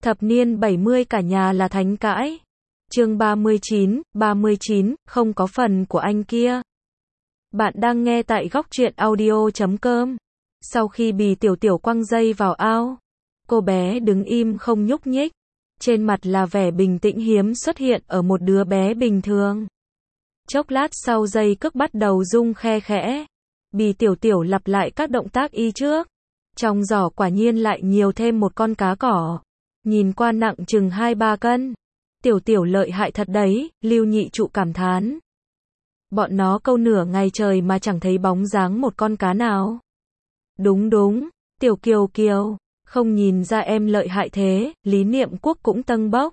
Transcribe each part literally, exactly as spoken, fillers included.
Thập niên bảy mươi cả nhà là thánh cãi. Chương ba mươi chín, ba mươi chín, không có phần của anh kia. Bạn đang nghe tại góc truyện audio chấm com. Sau khi Bì Tiểu Tiểu quăng dây vào ao, cô bé đứng im không nhúc nhích. Trên mặt là vẻ bình tĩnh hiếm xuất hiện ở một đứa bé bình thường. Chốc lát sau dây cước bắt đầu rung khe khẽ. Bì Tiểu Tiểu lặp lại các động tác y trước. Trong giỏ quả nhiên lại nhiều thêm một con cá cỏ. Nhìn qua nặng chừng hai ba cân. Tiểu Tiểu lợi hại thật đấy, Lưu Nhị Trụ cảm thán. Bọn nó câu nửa ngày trời mà chẳng thấy bóng dáng một con cá nào. Đúng đúng, Tiểu Kiều Kiều, không nhìn ra em lợi hại thế, Lý Niệm Quốc cũng tâng bốc.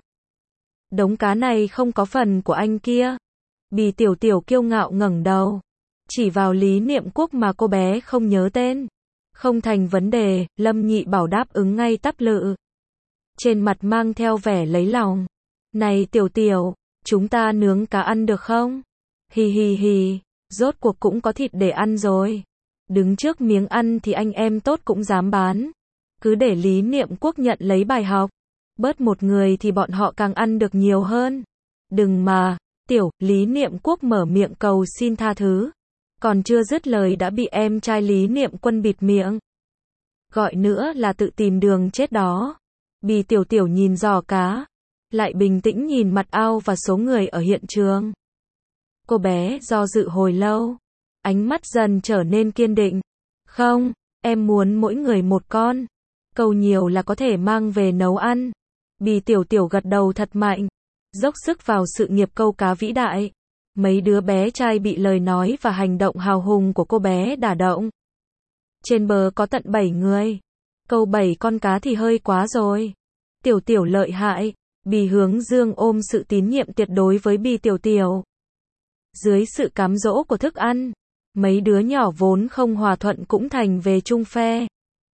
Đống cá này không có phần của anh kia. Bì Tiểu Tiểu kiêu ngạo ngẩng đầu. Chỉ vào Lý Niệm Quốc mà cô bé không nhớ tên. Không thành vấn đề, Lâm Nhị Bảo đáp ứng ngay tắp lự. Trên mặt mang theo vẻ lấy lòng. Này Tiểu Tiểu, chúng ta nướng cá ăn được không? Hì hì hì, rốt cuộc cũng có thịt để ăn rồi. Đứng trước miếng ăn thì anh em tốt cũng dám bán. Cứ để Lý Niệm Quốc nhận lấy bài học. Bớt một người thì bọn họ càng ăn được nhiều hơn. Đừng mà, Tiểu, Lý Niệm Quốc mở miệng cầu xin tha thứ. Còn chưa dứt lời đã bị em trai Lý Niệm Quân bịt miệng. Gọi nữa là tự tìm đường chết đó. Bì Tiểu Tiểu nhìn giò cá. Lại bình tĩnh nhìn mặt ao và số người ở hiện trường. Cô bé do dự hồi lâu. Ánh mắt dần trở nên kiên định. Không, em muốn mỗi người một con. Câu nhiều là có thể mang về nấu ăn. Bì Tiểu Tiểu gật đầu thật mạnh. Dốc sức vào sự nghiệp câu cá vĩ đại. Mấy đứa bé trai bị lời nói và hành động hào hùng của cô bé đả động. Trên bờ có tận bảy người. Câu bảy con cá thì hơi quá rồi. Tiểu Tiểu lợi hại. Bì Hướng Dương ôm sự tín nhiệm tuyệt đối với Bì Tiểu Tiểu. Dưới sự cám dỗ của thức ăn, mấy đứa nhỏ vốn không hòa thuận cũng thành về chung phe.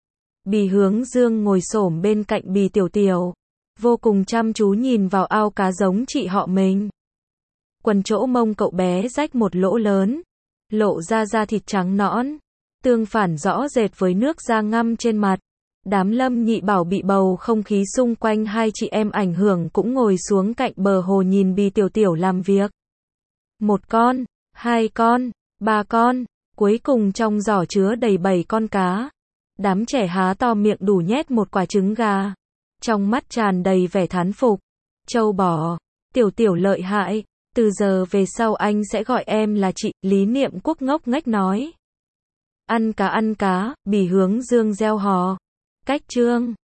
Bì Hướng Dương ngồi xổm bên cạnh Bì Tiểu Tiểu, vô cùng chăm chú nhìn vào ao cá giống chị họ mình. Quần chỗ mông cậu bé rách một lỗ lớn, lộ ra da thịt trắng nõn, tương phản rõ rệt với nước da ngăm trên mặt. Đám Lâm Nhị Bảo bị bầu không khí xung quanh hai chị em ảnh hưởng cũng ngồi xuống cạnh bờ hồ nhìn Bì Tiểu Tiểu làm việc. Một con, hai con, ba con, cuối cùng trong giỏ chứa đầy bảy con cá. Đám trẻ há to miệng đủ nhét một quả trứng gà. Trong mắt tràn đầy vẻ thán phục. Châu bò, Tiểu Tiểu lợi hại, từ giờ về sau anh sẽ gọi em là chị, Lý Niệm Quốc ngốc nghếch nói. Ăn cá ăn cá, Bì Hướng Dương reo hò. Cách chương